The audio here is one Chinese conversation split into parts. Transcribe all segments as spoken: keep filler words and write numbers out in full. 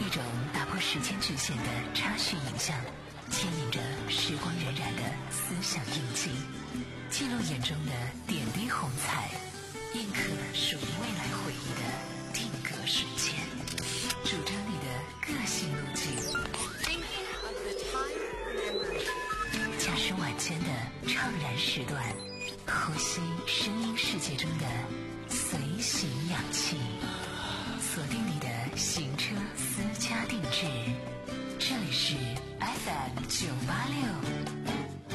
种打破时间局限的插叙影像，牵引着时光荏苒的思想印记，记录眼中的点滴红彩，印刻属于未来回忆的定格瞬间，主张你的个性路径。驾驶晚间的怅然时段，呼吸声音世界中的随行氧气，锁定你的行车私家定制，这里是 F M 九八六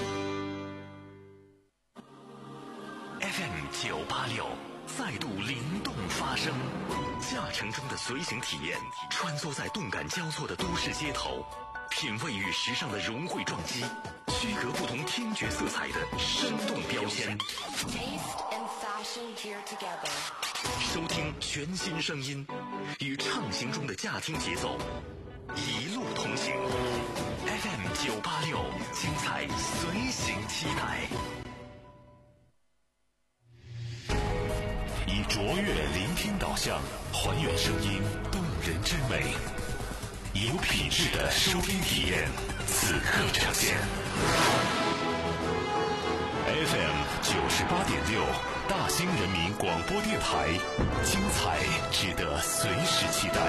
F M 九八六再度灵动发声，驾乘中的随行体验，穿梭在动感交错的都市街头，品味与时尚的融汇撞击，区隔不同听觉色彩的生动标签。收听全新声音，与畅行中的驾听节奏，一路同行。F M 九八六，精彩随行期待。 以卓越聆听导向，还原声音动人之美，有品质的收听体验，此刻呈现。F M 九十八点六，大兴人民广播电台，精彩值得随时期待。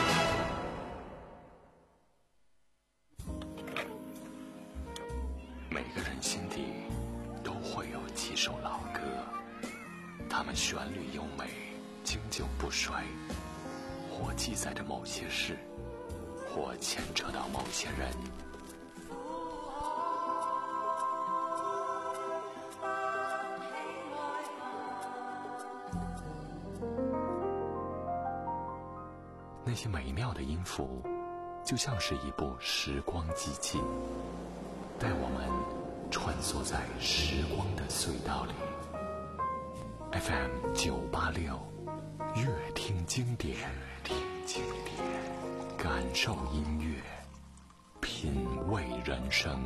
每个人心底都会有几首老歌，它们旋律优美，经久不衰，或记载着某些事，或牵扯到某些人。那些美妙的音符，就像是一部时光机器，带我们穿梭在时光的隧道里。F M 九八六，乐听经典，乐听经典，感受音乐，品味人生。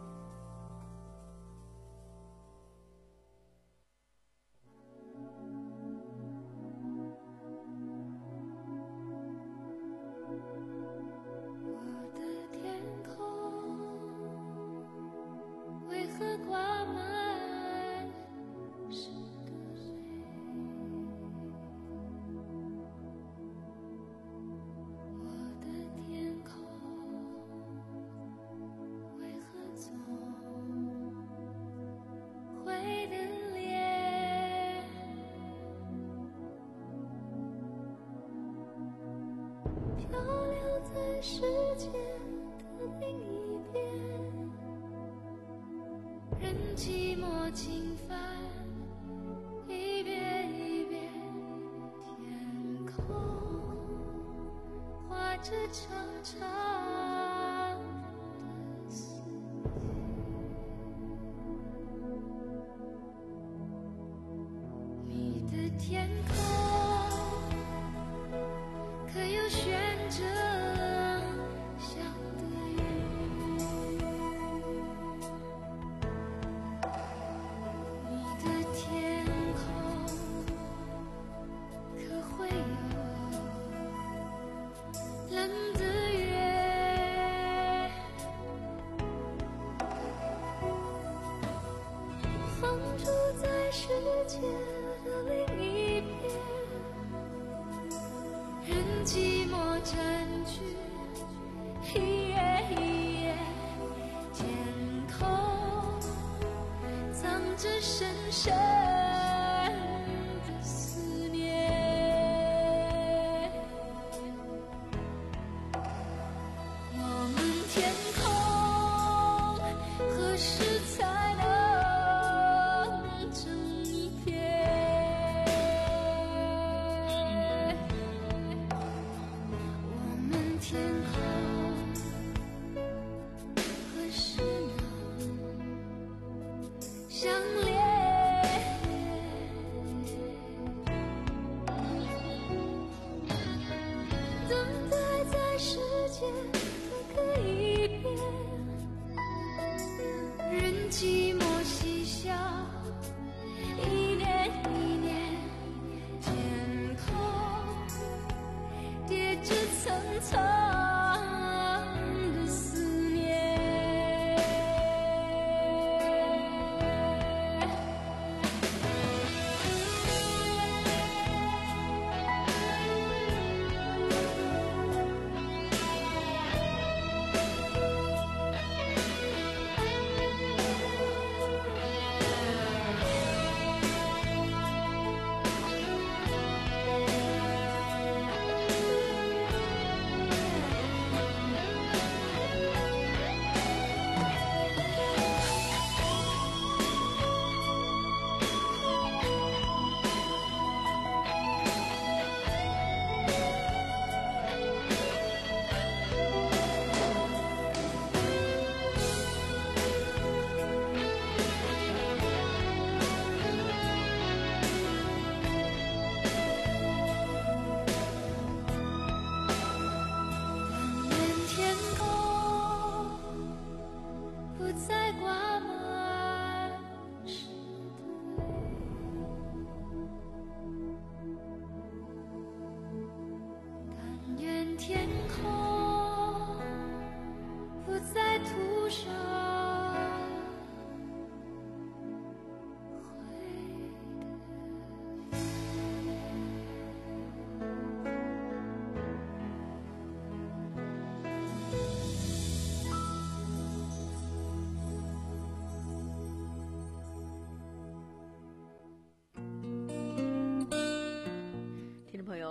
世界的另一边，任寂寞侵犯，一遍一遍，天空画着长长的思念。你的天空可有悬着世界的另一边，任寂寞占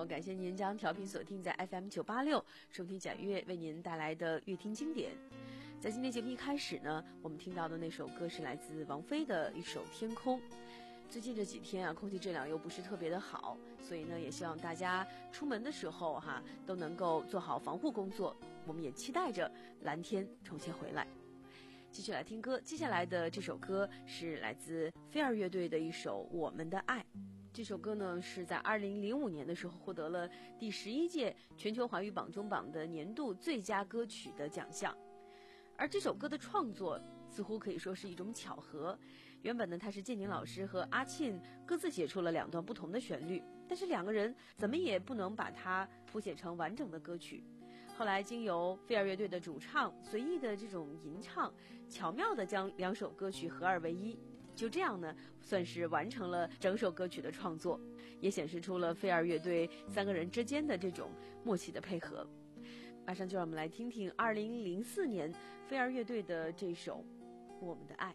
友，感谢您将调频锁定在 F M 九八六，收听蒋悦为您带来的乐听经典。在今天节目一开始呢，我们听到的那首歌是来自王菲的一首《天空》。最近这几天啊，空气质量又不是特别的好，所以呢，也希望大家出门的时候哈、啊，都能够做好防护工作。我们也期待着蓝天重新回来。继续来听歌，接下来的这首歌是来自飞儿乐队的一首《我们的爱》。这首歌呢是在二零零五年的时候获得了第十一届全球华语榜中榜的年度最佳歌曲的奖项。而这首歌的创作似乎可以说是一种巧合，原本呢他是建宁老师和阿沁各自写出了两段不同的旋律，但是两个人怎么也不能把它谱写成完整的歌曲。后来经由飞儿乐队的主唱随意的这种吟唱，巧妙地将两首歌曲合二为一，就这样呢算是完成了整首歌曲的创作，也显示出了飞儿乐队三个人之间的这种默契的配合。马上就让我们来听听二零零四年飞儿乐队的这首《我们的爱》。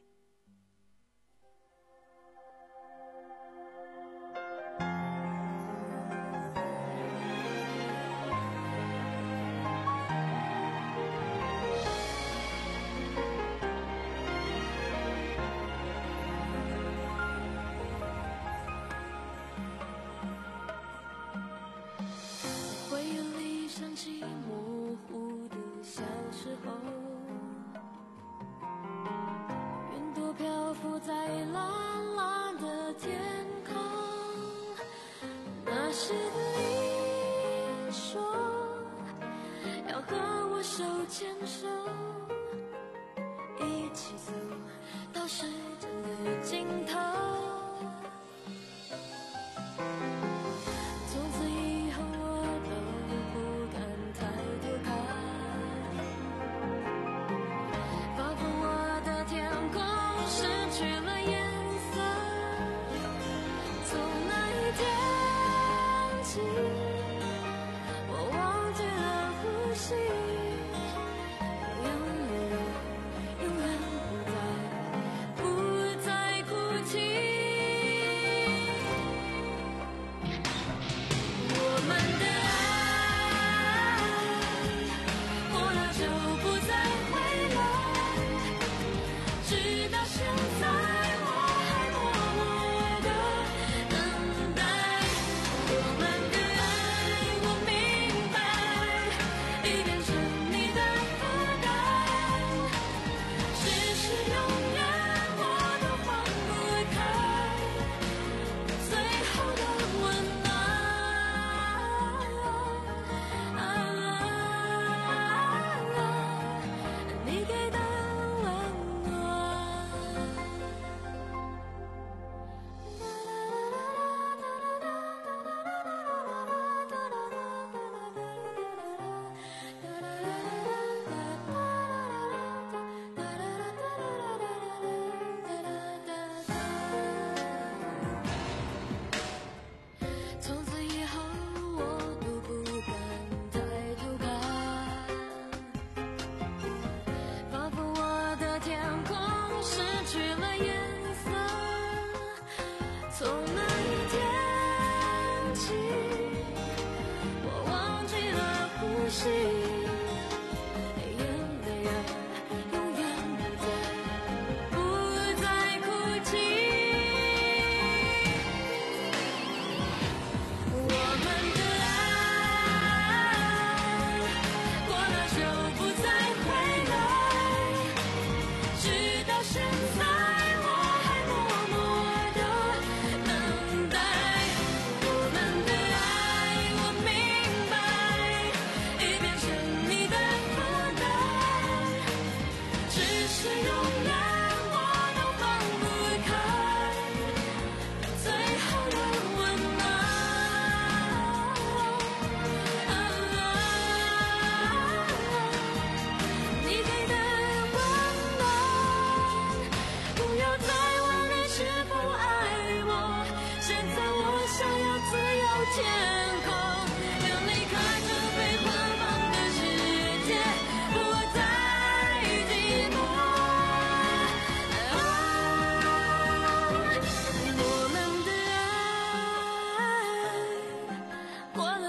过了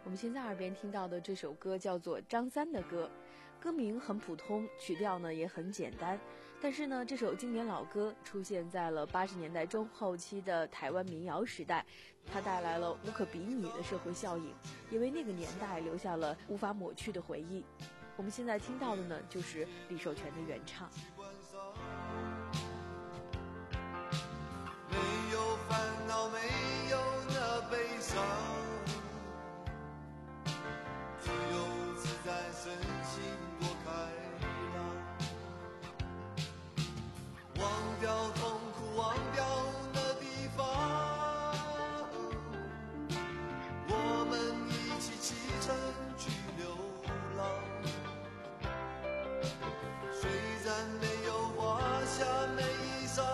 我们现在耳边听到的这首歌叫做张三的歌，歌名很普通，曲调呢也很简单，但是呢这首经典老歌出现在了八十年代中后期的台湾民谣时代，它带来了无可比拟的社会效应，也为那个年代留下了无法抹去的回忆。我们现在听到的呢就是李寿全的原唱。 没有烦恼，没有那悲伤，自由自在，身心多开朗，忘掉痛苦，忘掉那地方，我们一起启程去流浪，虽然没有华厦美衣裳，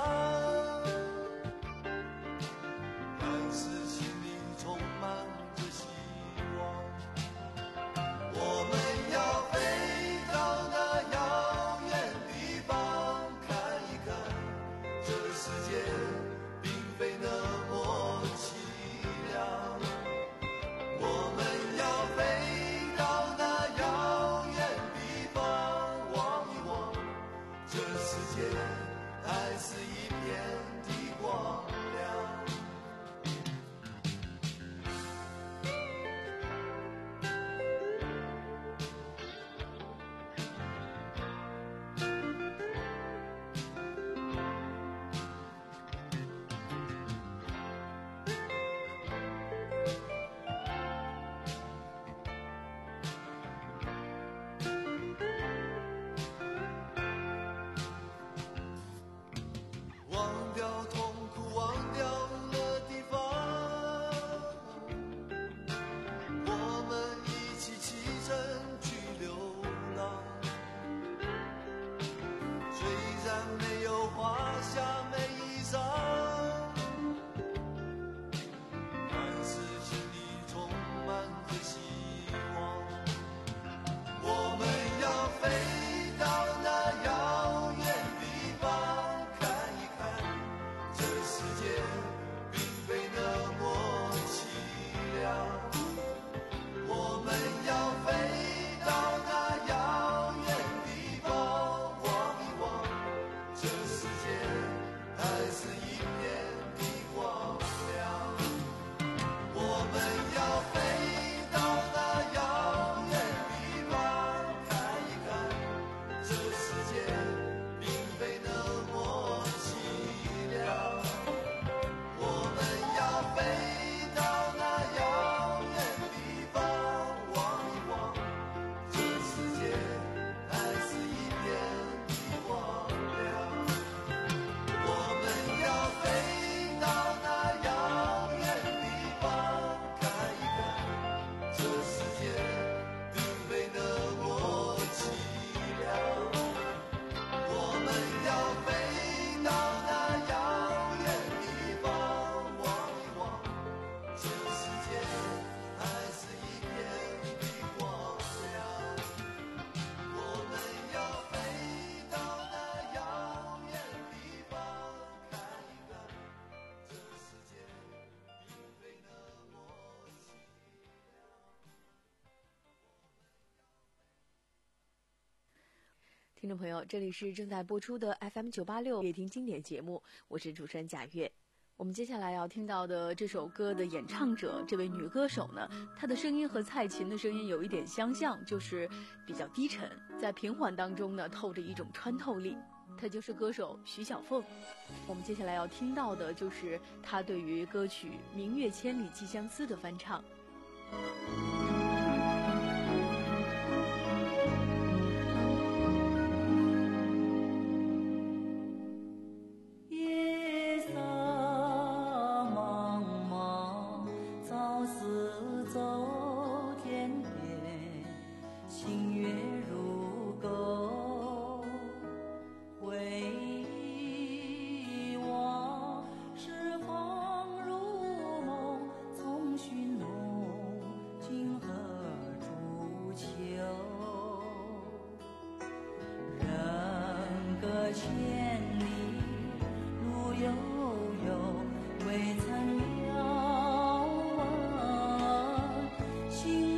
听众朋友，这里是正在播出的 F M 九八六乐听经典节目，我是主持人贾月。我们接下来要听到的这首歌的演唱者，这位女歌手呢，她的声音和蔡琴的声音有一点相像，就是比较低沉，在平缓当中呢透着一种穿透力。她就是歌手徐小凤。我们接下来要听到的就是她对于歌曲《明月千里寄相思》的翻唱。 未曾了望，心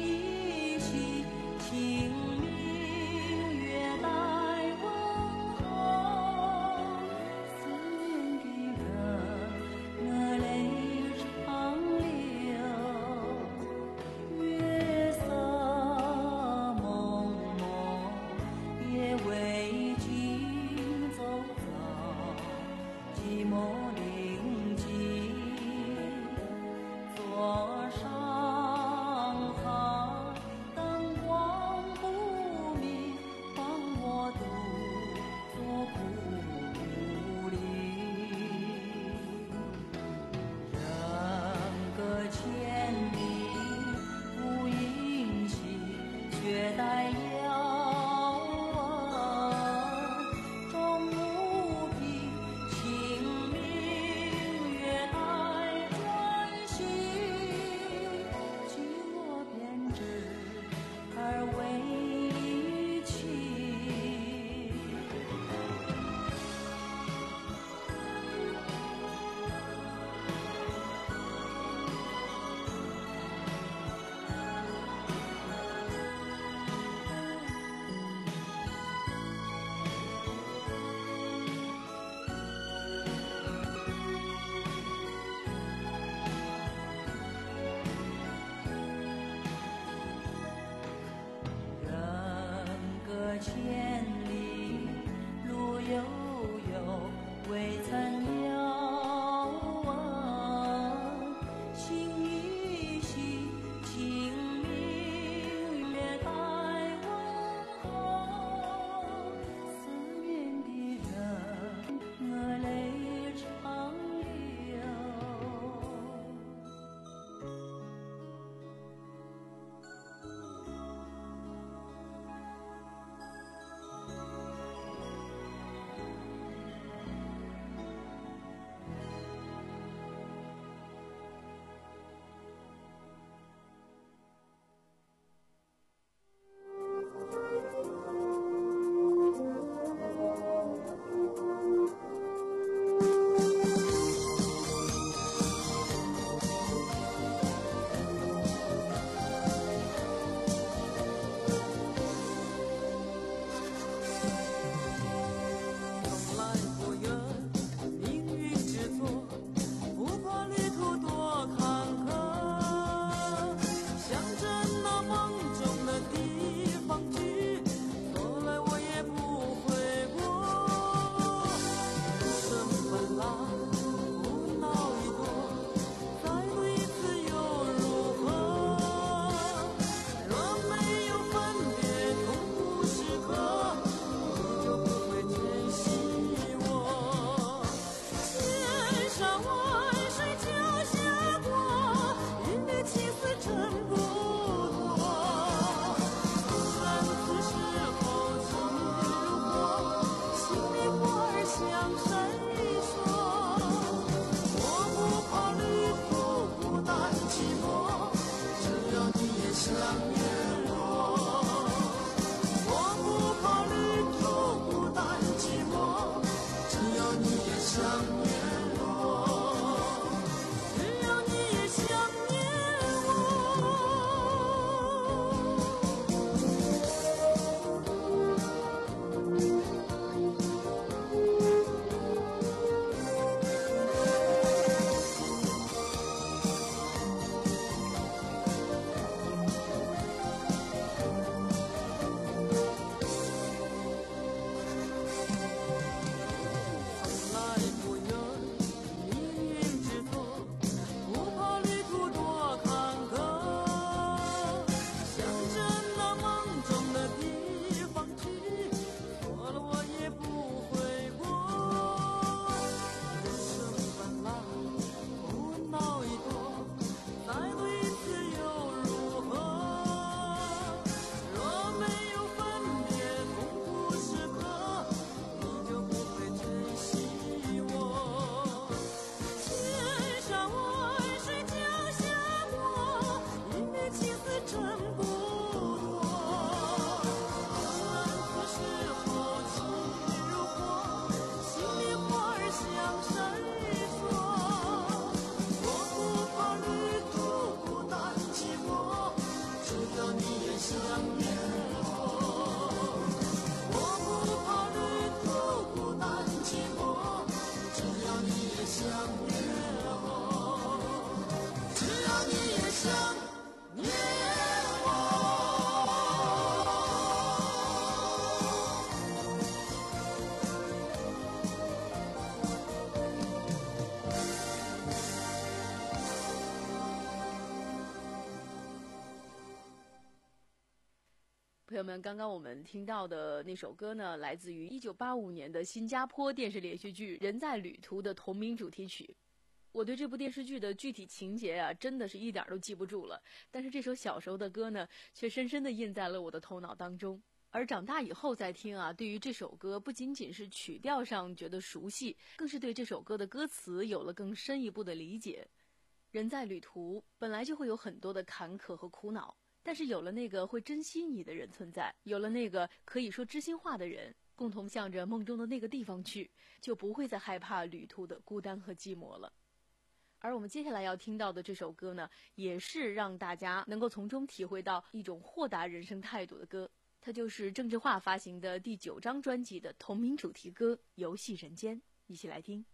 朋友们，刚刚我们听到的那首歌呢，来自于一九八五年的新加坡电视连续剧《人在旅途》的同名主题曲。我对这部电视剧的具体情节啊，真的是一点都记不住了。但是这首小时候的歌呢，却深深地印在了我的头脑当中。而长大以后再听啊，对于这首歌不仅仅是曲调上觉得熟悉，更是对这首歌的歌词有了更深一步的理解。人在旅途本来就会有很多的坎坷和苦恼，但是有了那个会珍惜你的人存在，有了那个可以说知心话的人，共同向着梦中的那个地方去，就不会再害怕旅途的孤单和寂寞了。而我们接下来要听到的这首歌呢，也是让大家能够从中体会到一种豁达人生态度的歌，它就是郑智化发行的第九张专辑的同名主题歌《游戏人间》，一起来听。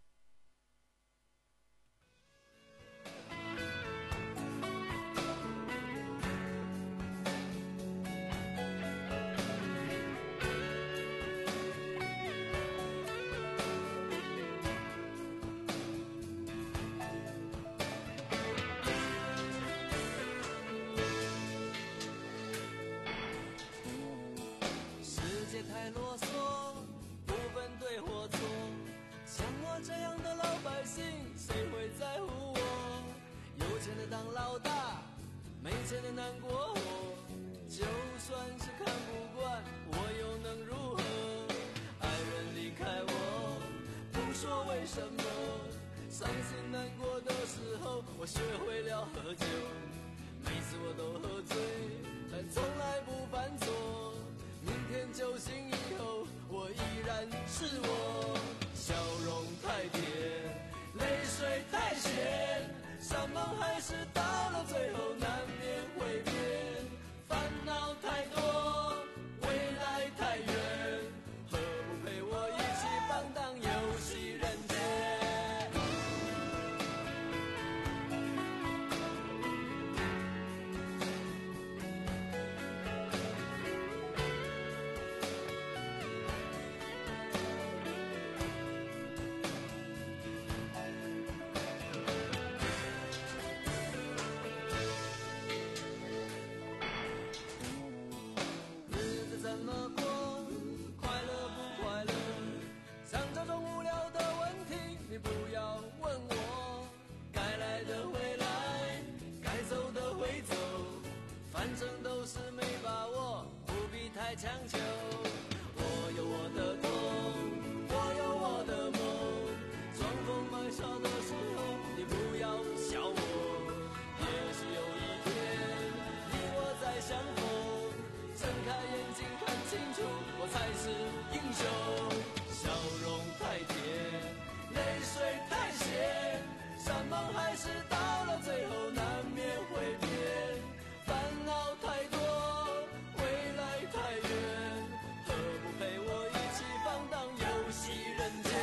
太啰嗦，不分对或错，像我这样的老百姓，谁会在乎我？有钱的当老大，没钱的难过活，就算是看不惯，我又能如何？爱人离开我，不说为什么，伤心难过的时候，我学会了喝酒，每次我都喝醉，但从来不犯错。明天酒醒以后，我依然是我，笑容太甜，泪水太咸，山盟海誓到了最后难免会变，烦恼太多，未来太远，何不陪我一起放荡游戏人间？反正都是没把握，不必太强求。我有我的痛，我有我的梦，装疯卖傻的时候，你不要笑我。也许有一天，你我再相逢，睁开眼睛看清楚，我才是英雄。笑容太甜，泪水太咸，山盟海誓到了最后难免会变。烦恼太多，未来太远，何不陪我一起放荡游戏人间？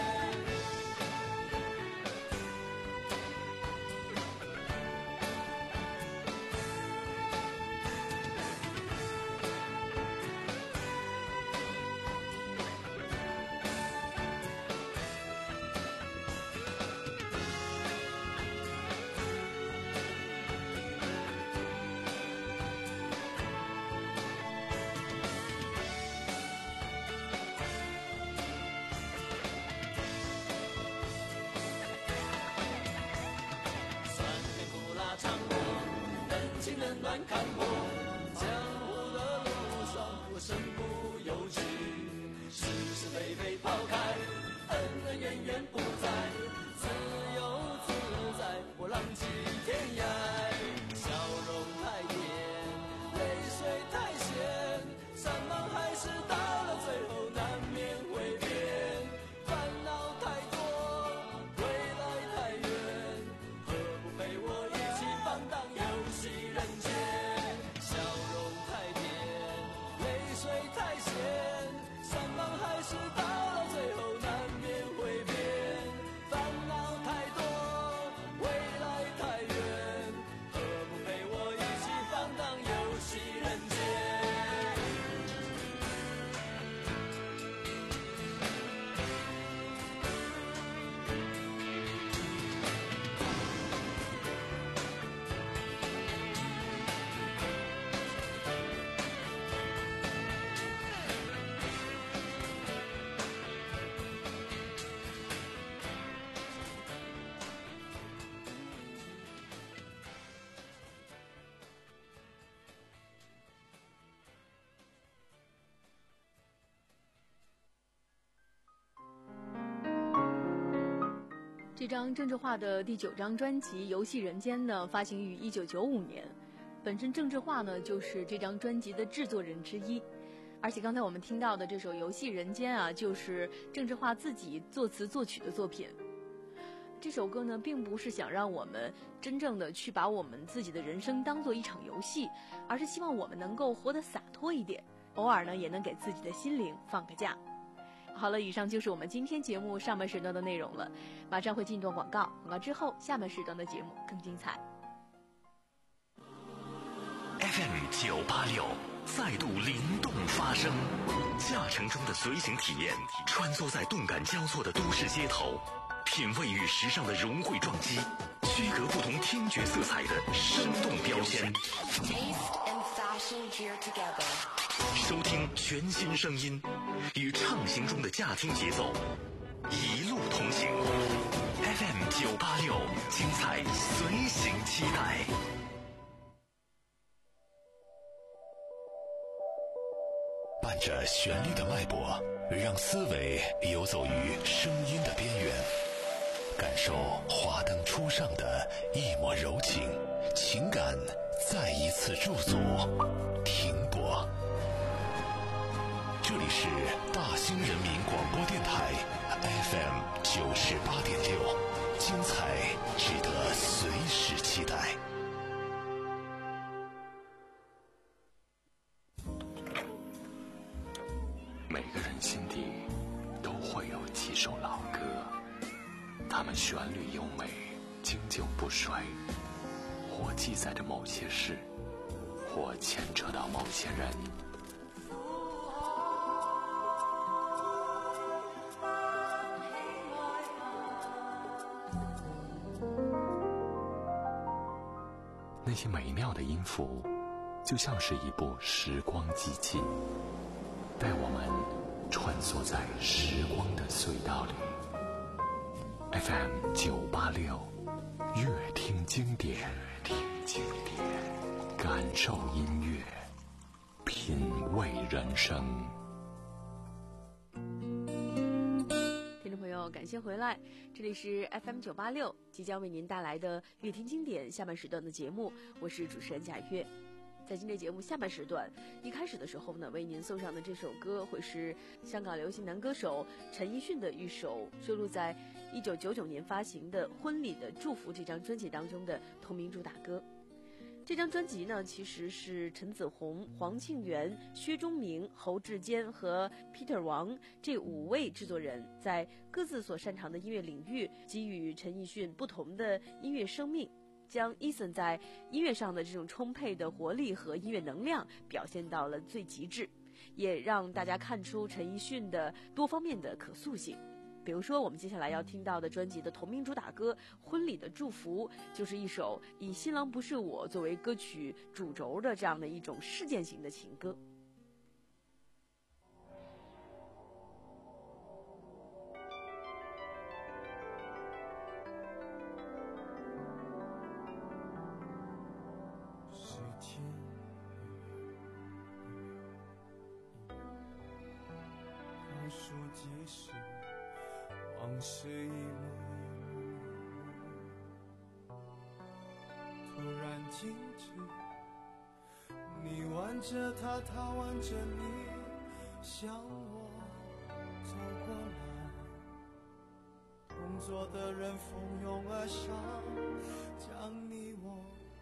冷暖看破，江湖的路上我身不由己，是是非非抛开，恩恩怨怨不再，自由自在，我浪迹天涯。笑容太甜，泪水太咸，山盟海誓到了最后难免会变，烦恼太多，未来太远，何不陪我一起放荡游戏人间？笑容太甜，泪水太咸，山盟海誓到了最后难免会变，烦恼太多，未来太远， 这张郑智化的第九张专辑《游戏人间》呢，发行于一九九五年。本身郑智化呢，就是这张专辑的制作人之一。而且刚才我们听到的这首《游戏人间》啊，就是郑智化自己作词作曲的作品。这首歌呢，并不是想让我们真正的去把我们自己的人生当做一场游戏，而是希望我们能够活得洒脱一点，偶尔呢，也能给自己的心灵放个假。好了，以上就是我们今天节目上半时段的内容了。马上会进段广告，广告之后，下半时段的节目更精彩。 F M 九八六，赛度灵动发生，驾乘中的随行体验，穿梭在动感交错的都市街头，品味与时尚的融汇撞击，区隔不同听觉色彩的生动标签。 Taste and fashion gear together。 收听全新声音，与畅行中的驾听节奏，一路同行。F M 九八六，精彩随行期待。 伴着旋律的脉搏，让思维游走于声音的边缘，感受华灯初上的一抹柔情，情感再一次驻足停泊。这里是大兴人民广播电台 F M 九十八点六，精彩值得随时期待。 每个人心底都会有几首老歌，它们旋律优美，经久不衰，或记载着某些事，或牵扯到某些人。那些美妙的音符，就像是一部时光机器，带我们穿梭在时光的隧道里。 F M 九八六，乐听经典，听经典，感受音乐，品味人生。 听众朋友，感谢回来，这里是 F M 九八六，即将为您带来的乐听经典下半时段的节目，我是主持人贾月。在今天节目下半时段，一开始的时候呢，为您送上的这首歌会是香港流行男歌手陈奕迅的一首收录在一九九九年发行的《婚礼的祝福》这张专辑当中的同名主打歌。这张专辑呢，其实是陈子红、黄庆元、薛忠明、侯志坚和 Peter 王这五位制作人在各自所擅长的音乐领域给予陈奕迅不同的音乐生命，将 Eason 在音乐上的这种充沛的活力和音乐能量表现到了最极致，也让大家看出陈奕迅的多方面的可塑性。比如说我们接下来要听到的专辑的同名主打歌《婚礼的祝福》，就是一首以新郎不是我作为歌曲主轴的这样的一种事件型的情歌。 说几时往事一幕一幕，突然静止，你挽着他，他挽着你，向我走过来，同桌的人蜂拥而上，将你我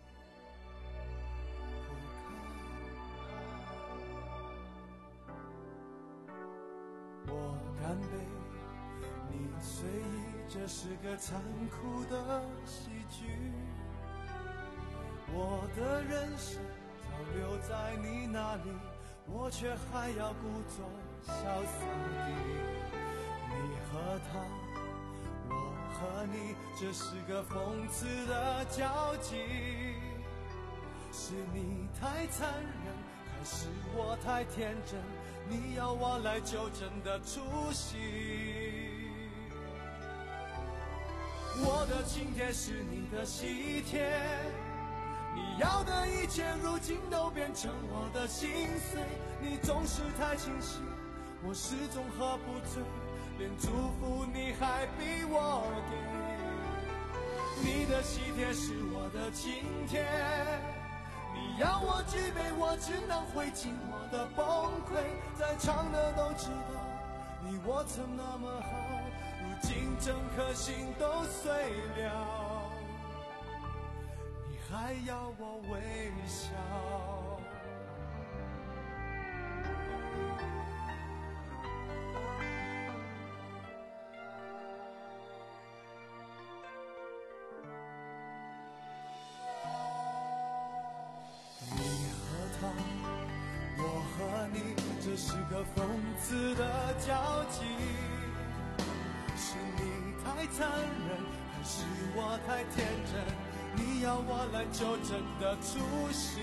我干杯，你随意，这是个残酷的喜剧。我的人生早留在你那里，我却还要故作潇洒地。你和他，我和你，这是个讽刺的交集。是你太残忍，还是我太天真？你要我来纠正的出息。我的请帖是你的喜帖，你要的一切如今都变成我的心碎。你总是太清晰，我始终喝不醉，连祝福你还逼我给。 你的喜帖是我的请帖，你要我举杯，我只能会尽我的崩溃。在场的都知道，你我曾那么好，如今整颗心都碎了，你还要我微笑。这是个讽刺的交集，是你太残忍，还是我太天真？你要我来就真的出席。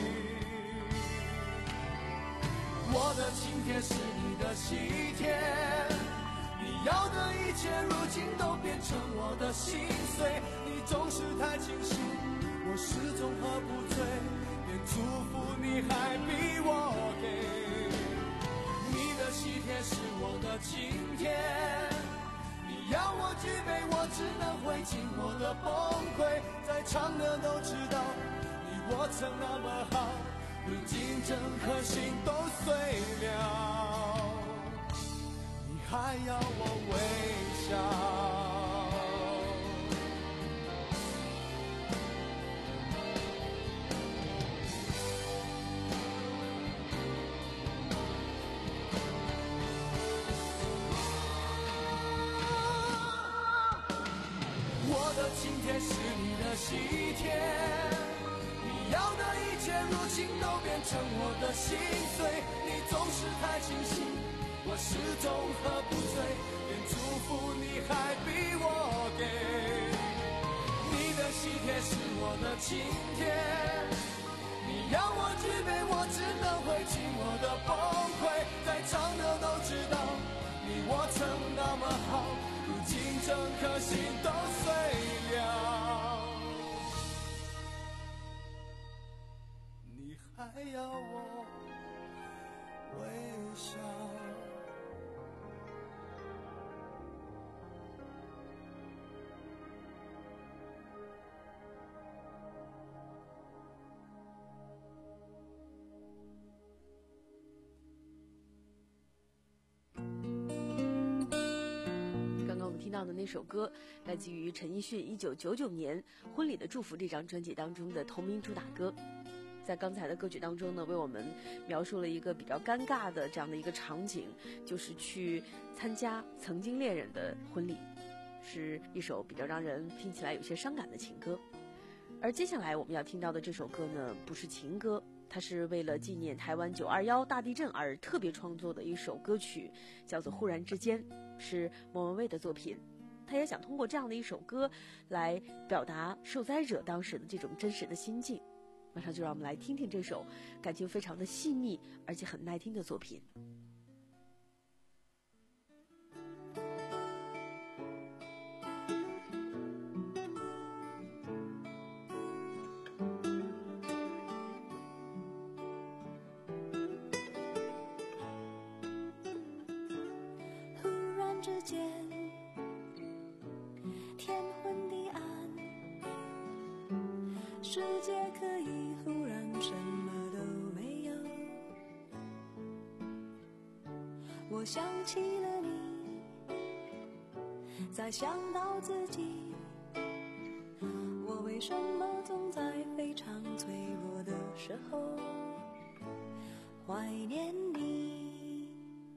我的请帖是你的喜帖，你要的一切如今都变成我的心碎。你总是太清醒，我始终喝不醉，连祝福你还逼我给。喜帖是我的请帖，你要我举杯，我只能会尽我的崩溃。在场的都知道，你我曾那么好，如今整颗心都碎了，你还要我微笑。请帖是你的喜帖，你要的一切如今都变成我的心碎。你总是太清醒，我始终喝不醉，连祝福你还逼我给。你的喜帖是我的请帖，你要我举杯，我只能会尽我的崩溃。在场的都知道，你我曾那么好，如今整颗心都碎了，你还要我微笑。 听到的那首歌来自于陈奕迅一九九九年《婚礼的祝福》这张专辑当中的同名主打歌。在刚才的歌曲当中呢，为我们描述了一个比较尴尬的这样的一个场景，就是去参加曾经恋人的婚礼，是一首比较让人听起来有些伤感的情歌。而接下来我们要听到的这首歌呢，不是情歌，它是为了纪念台湾九二一大地震而特别创作的一首歌曲，叫做《忽然之间》，是莫文蔚的作品。他也想通过这样的一首歌来表达受灾者当时的这种真实的心境。马上就让我们来听听这首感情非常的细腻而且很耐听的作品。 世界可以忽然什么都没有，我想起了你，再想到自己，我为什么总在非常脆弱的时候怀念你？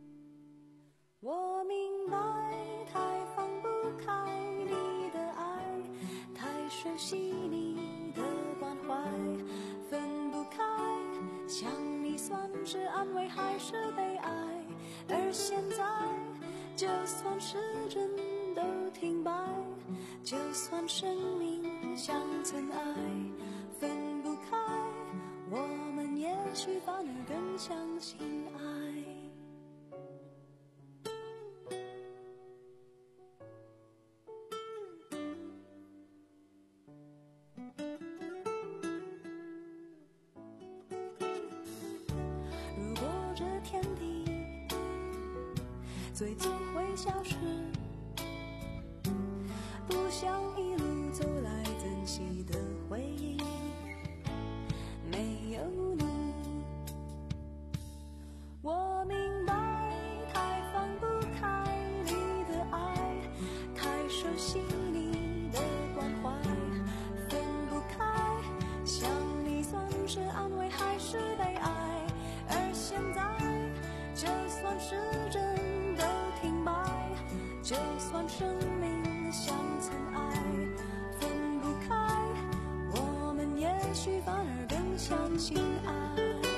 我明白太放不开你的爱，太熟悉你的关怀，分不开，想你算是安慰还是悲哀？而现在就算时针都停摆，就算生命像尘埃，分不开，我们也许反而更相信爱。最终会消失，不想一路走来珍惜的回忆，没有你，我明白太放不开你的爱，太熟悉你的关怀，分不开，想你算是安慰还是悲哀，而现在就算时针都停摆，就算生命像尘埃，分不开，我们也许反而更相信爱。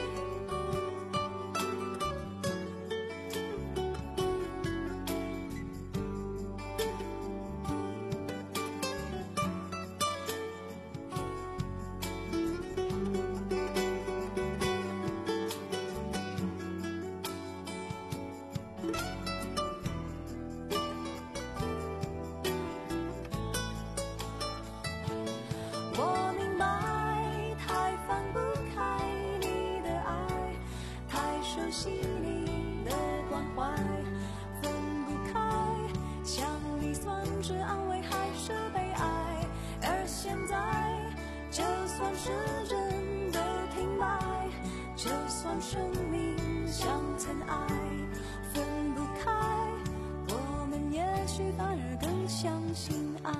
我明白太放不开你的爱，太熟悉你的关怀，分不开，想你算是安慰还是悲哀，而现在就算时针都停摆，就算生命像尘埃，分不开，我们也许反而更相信爱。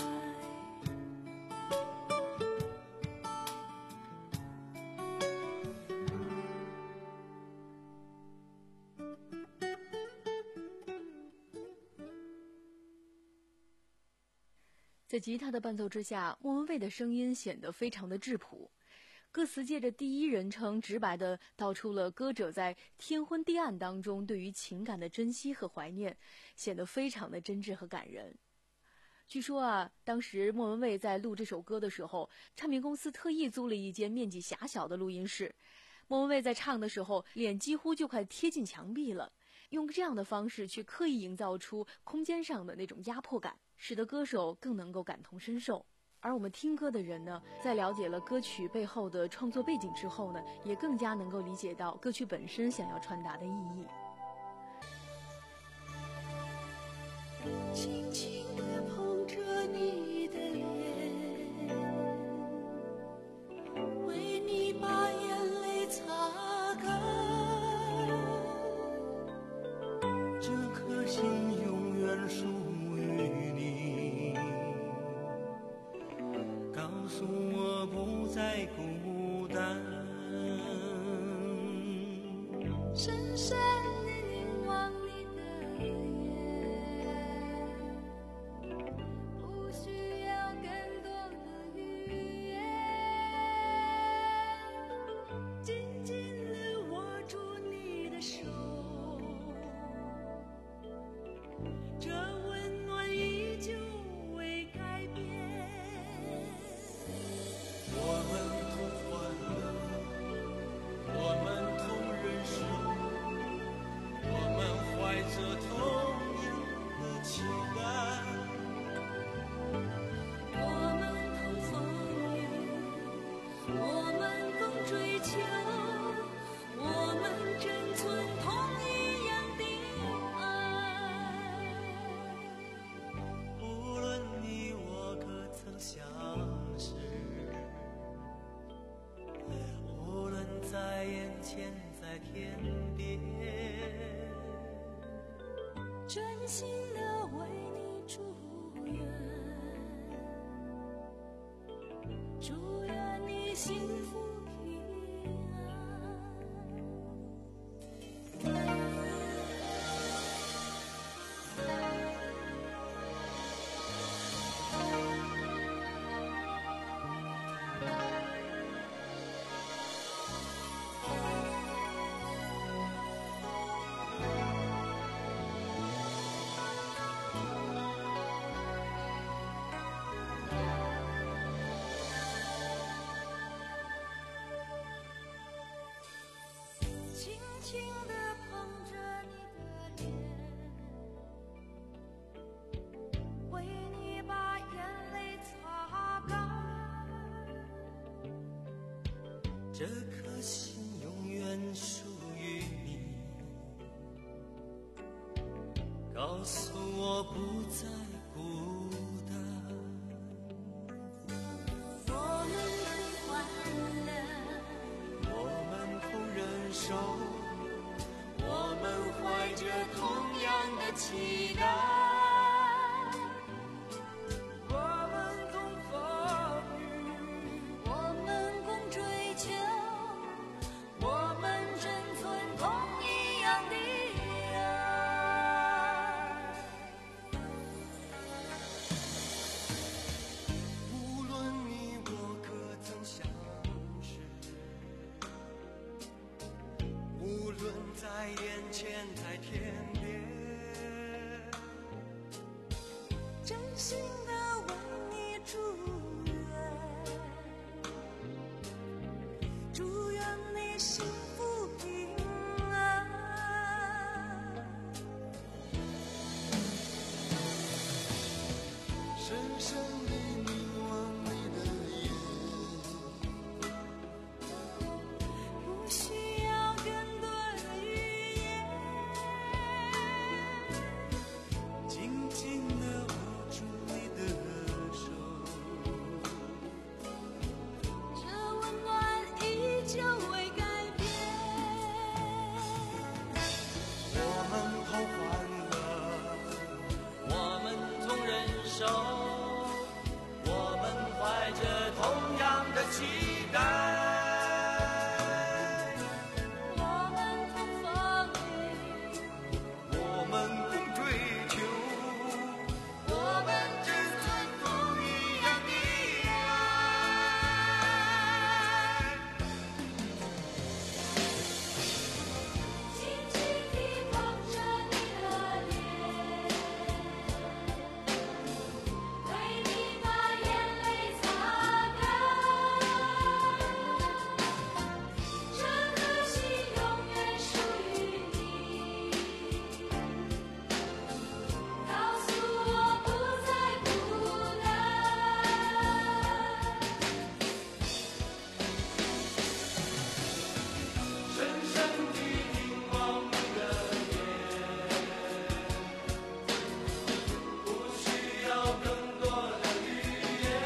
在吉他的伴奏之下，莫文蔚的声音显得非常的质朴，歌词借着第一人称直白地道出了歌者在天昏地暗当中对于情感的珍惜和怀念，显得非常的真挚和感人。据说啊，当时莫文蔚在录这首歌的时候，唱片公司特意租了一间面积狭小的录音室，莫文蔚在唱的时候，脸几乎就快贴近墙壁了，用这样的方式去刻意营造出空间上的那种压迫感，使得歌手更能够感同身受。而我们听歌的人呢，在了解了歌曲背后的创作背景之后呢，也更加能够理解到歌曲本身想要传达的意义。 轻轻地碰着你的脸，为你把眼泪擦干， 这颗心永远属于你，告诉我不再孤单， 深深地凝望你的眼，不需要更多的语言，紧紧地握住你的手，这温暖依旧未改变。 我们同欢乐，我们同人生，我们怀着同样的情感， 我们同风雨，我们共追求，我们珍存同一样的爱。 无论你我可曾相识，无论在眼前在天边， 真心的为你祝愿，祝愿你幸福平安。轻轻地碰着你的脸，为你把眼泪擦干， 这颗心永远属于你，告诉我不再孤单。 手，我们怀着同样的期待，我们共风雨， 我们共追求，我们珍存同一样的爱。 无论你我可曾相识，无论在眼前在天边， 真心的为你祝愿，祝愿你幸福平安。 深深地凝望你的眼， 不需要更多的语言， 紧紧地握住你的手， 这温暖依旧未改变。 我们同欢乐，我们同忍受，我们怀着同样的期待， 我们同风雨， 我们共追求，我们珍存同一样的爱。 轻轻地捧着你的脸，为你把眼泪擦干。这颗心永远属于你，告诉我不再孤单。 深深地凝望你的眼，不需要更多的语言，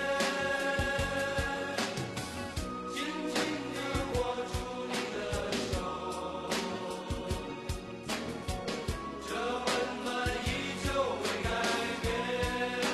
紧紧地握住你的手，这温暖依旧未改变。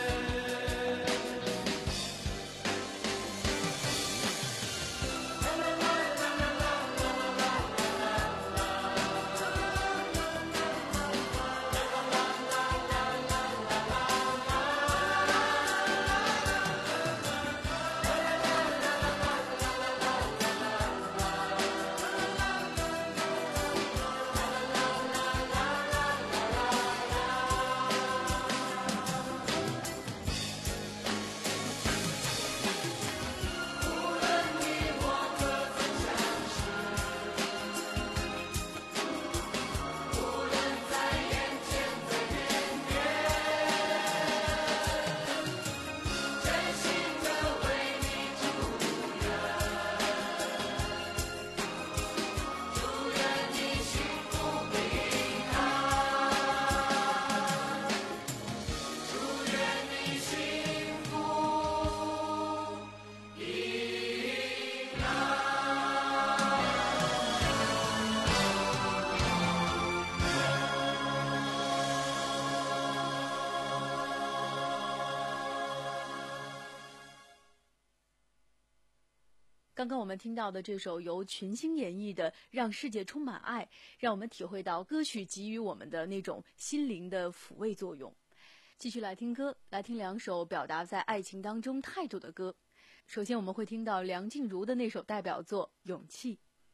刚刚我们听到的这首由群星演绎的《让世界充满爱》，让我们体会到歌曲给予我们的那种心灵的抚慰作用。继续来听歌，来听两首表达在爱情当中态度的歌。首先我们会听到梁静茹的那首代表作《勇气》。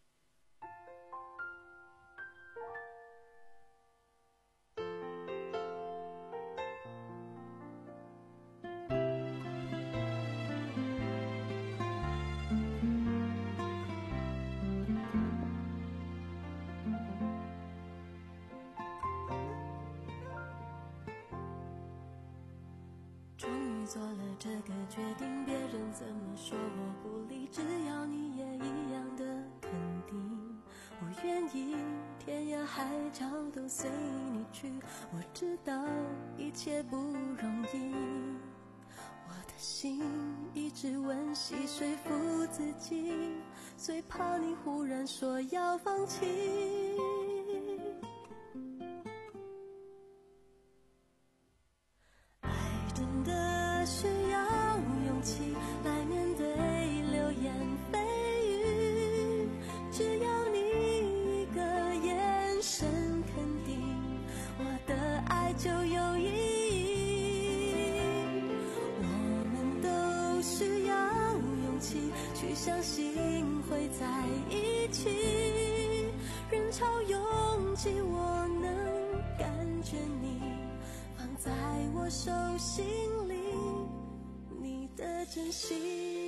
终于做了这个决定，别人怎么说我不理，只要你也一样的肯定。我愿意天涯海角都随你去，我知道一切不容易，我的心一直温习说服自己，最怕你忽然说要放弃。爱真的需要勇气来面对流言蜚语，只要你一个眼神肯定，我的爱就有意义。我们都需要勇气去相信会在一起，人潮拥挤我能感觉你放在我手心里，你的真心。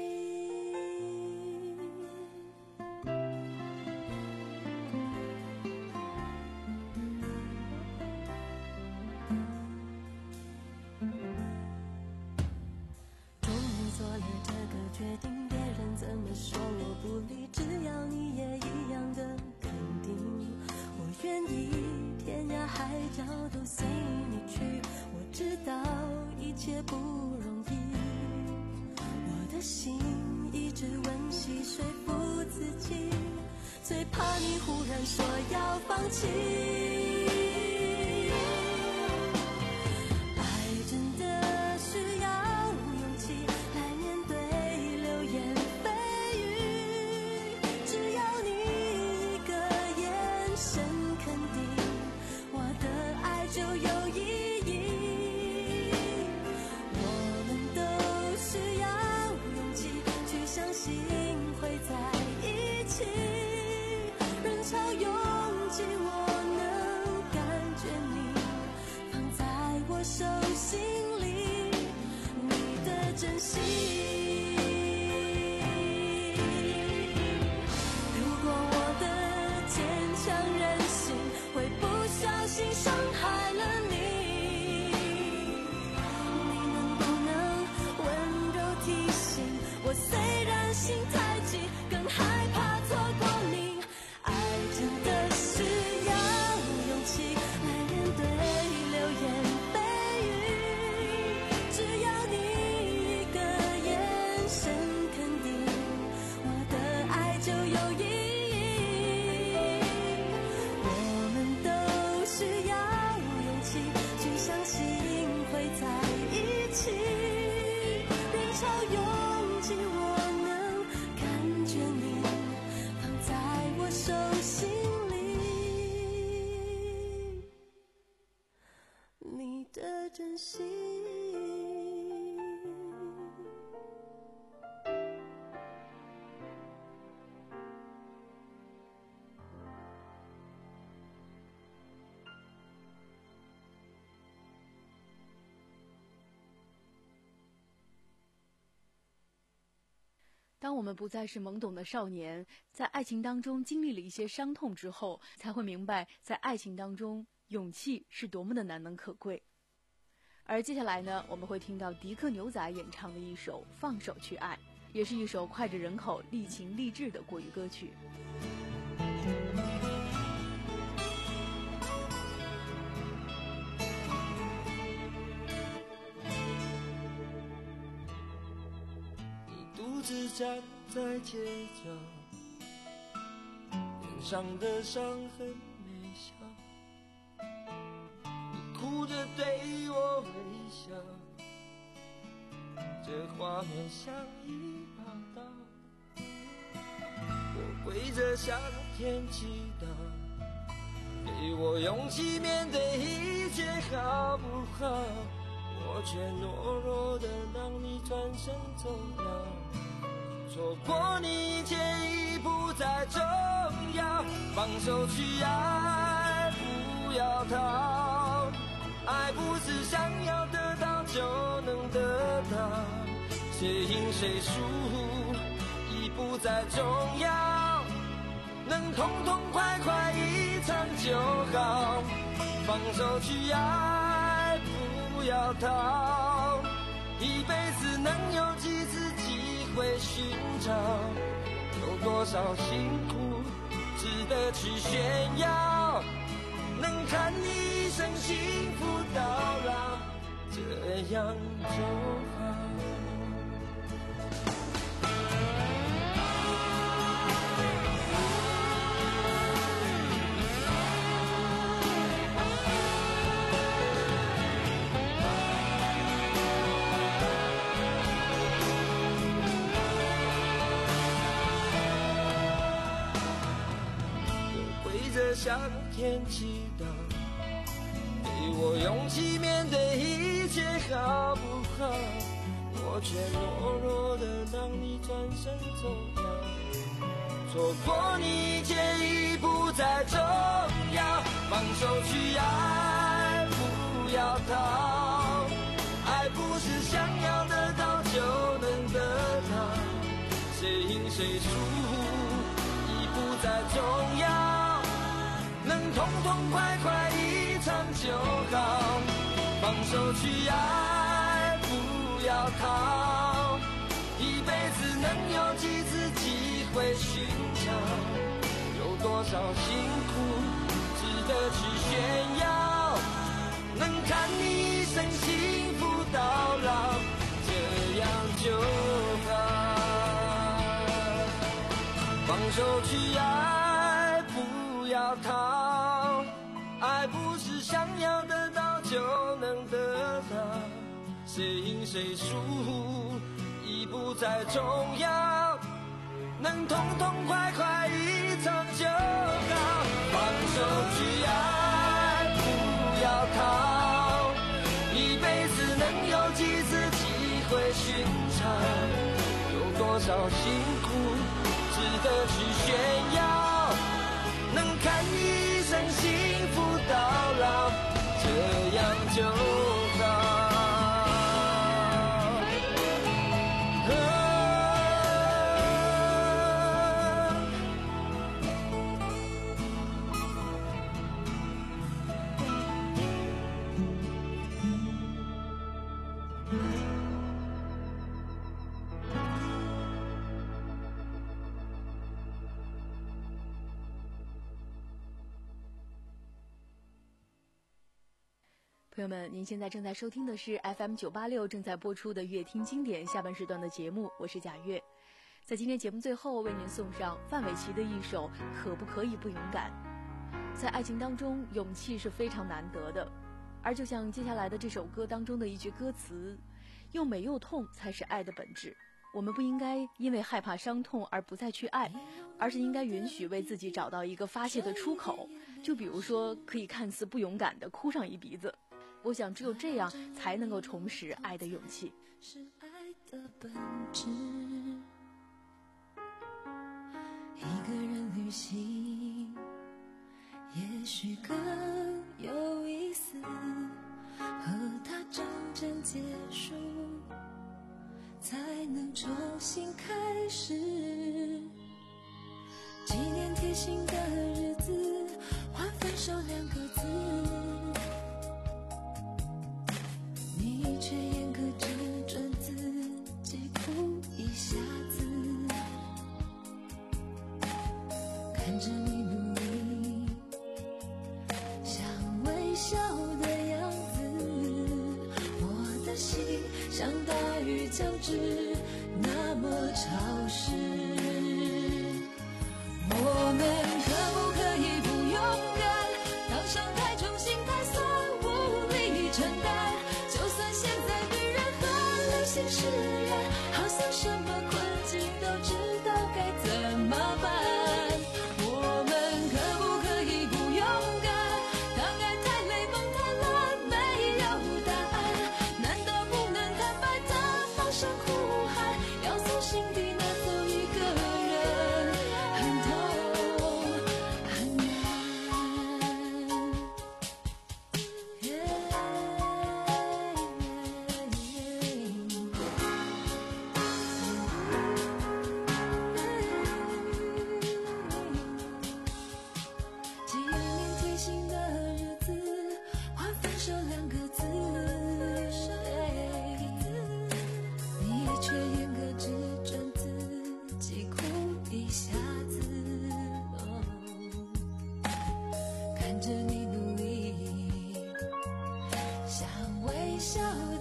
终于做了这个决定，别人怎么说我不理，只要你也一样的肯定，我愿意天涯海角都随你去。我知道一切不容易，我的心一直温习说服自己，最怕你忽然说要放弃。爱真的需要勇气来面对流言蜚语，只要你一个眼神肯定，我的爱就有意义。我们都需要勇气去相信会在一起，人潮拥挤我能感觉你放在我手心里，你的真心。如果我的坚强任性会不小心伤害了你，你能不能温柔提醒我，虽然心太急，更害怕错过你。爱真的需要勇气来面对流言蜚语，只要你一个眼神肯定，我的爱就有意义。我们都需要勇气去相信会在一起，人潮拥挤我能感觉你放在我手心里，你的真心。 当我们不再是懵懂的少年，在爱情当中经历了一些伤痛之后，才会明白在爱情当中勇气是多么的难能可贵。而接下来呢，我们会听到迪克牛仔演唱的一首《放手去爱》，也是一首脍炙人口、励情励志的国语歌曲。 独自站在街角，脸上的伤痕没消，你哭着对我微笑，这画面像一把刀，我跪着向天祈祷，给我勇气面对一切好不好，我却懦弱的让你转身走了，错过你一切已不再重要，放手去爱，不要逃，爱不是想要得到就能得到，谁赢谁输已不再重要，能痛痛快快一场就好，放手去爱，不要逃，一辈子能有几次机会寻找，有多少辛苦值得去炫耀，能看你一生幸福到老， 这样就好。向天祈祷，给我勇气面对一切，好不好？我却懦弱的让你转身走掉，错过你一切已不再重要，放手去爱，不要逃，爱不是想要得到就能得到，谁赢谁输已不再重要，能痛痛快快一场就好，放手去爱，不要逃，一辈子能有几次机会寻找，有多少辛苦值得去炫耀，能看你一生幸福到老，这样就好，放手去爱，不要逃，爱不是想要得到就能得到，谁赢谁输已不再重要，能痛痛快快一场就好，放手去爱，不要逃，一辈子能有几次机会寻找，有多少辛苦值得去炫耀，能看一生幸福到老，这样就好。 朋友们，您现在正在收听的是 F M 九八六正在播出的乐听经典下半时段的节目，我是贾月。在今天节目最后，为您送上范玮琪的一首《可不可以不勇敢》。在爱情当中，勇气是非常难得的，而就像接下来的这首歌当中的一句歌词，又美又痛才是爱的本质。我们不应该因为害怕伤痛而不再去爱，而是应该允许为自己找到一个发泄的出口，就比如说可以看似不勇敢的哭上一鼻子。我想只有这样才能够重拾爱的勇气。 是爱的本质，一个人旅行也许更有意思，和他真正结束才能重新开始，纪念贴心的日子换分手两个字，你却严格只准自己哭一下子，看着你努力想微笑的样子，我的心像大雨将至，那么潮湿，我们可不可以不勇敢，当伤太重心太酸无力承担，就算现在女人和理性使然，好像什么困境都知道该怎么办，我们可不可以不勇敢，当爱太累梦太乱没有答案，难道不能坦白的放声哭喊，要从心底拿走一个人很痛很难。纪念贴心的日子换分手两个字，你却严格只准自己哭一下子，哦，看着你努力想微笑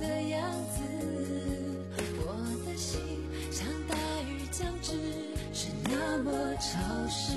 事。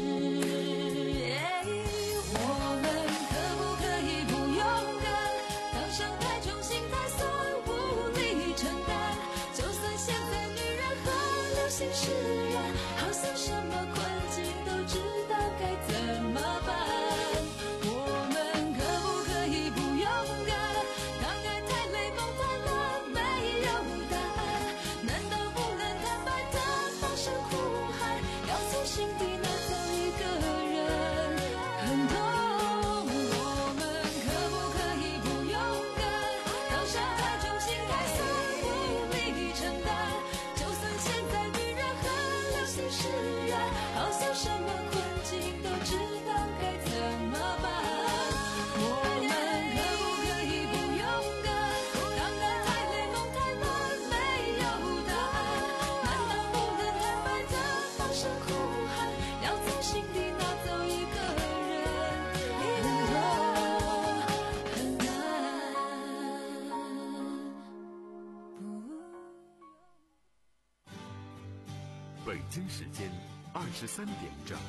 我们可不可以不勇敢？当伤太重，心太酸，无力承担。就算现在女人和流行释然，好像什么困境都知道该怎么办。我们可不可以不勇敢？当爱太累，梦太乱，没有答案，难道不能坦白的放声呼喊？要从心底拿走一个人很痛。我们可不可以不勇敢？当伤太重，心太酸，无力承担。就算现在女人和流行释然，好像什么困境都知道该怎么办。我们可不可以不勇敢？当爱太累，梦太乱，没有答案，难道不能坦白的放声呼喊？要从心底拿走一个人，很痛很难。 北京时间二十三点整。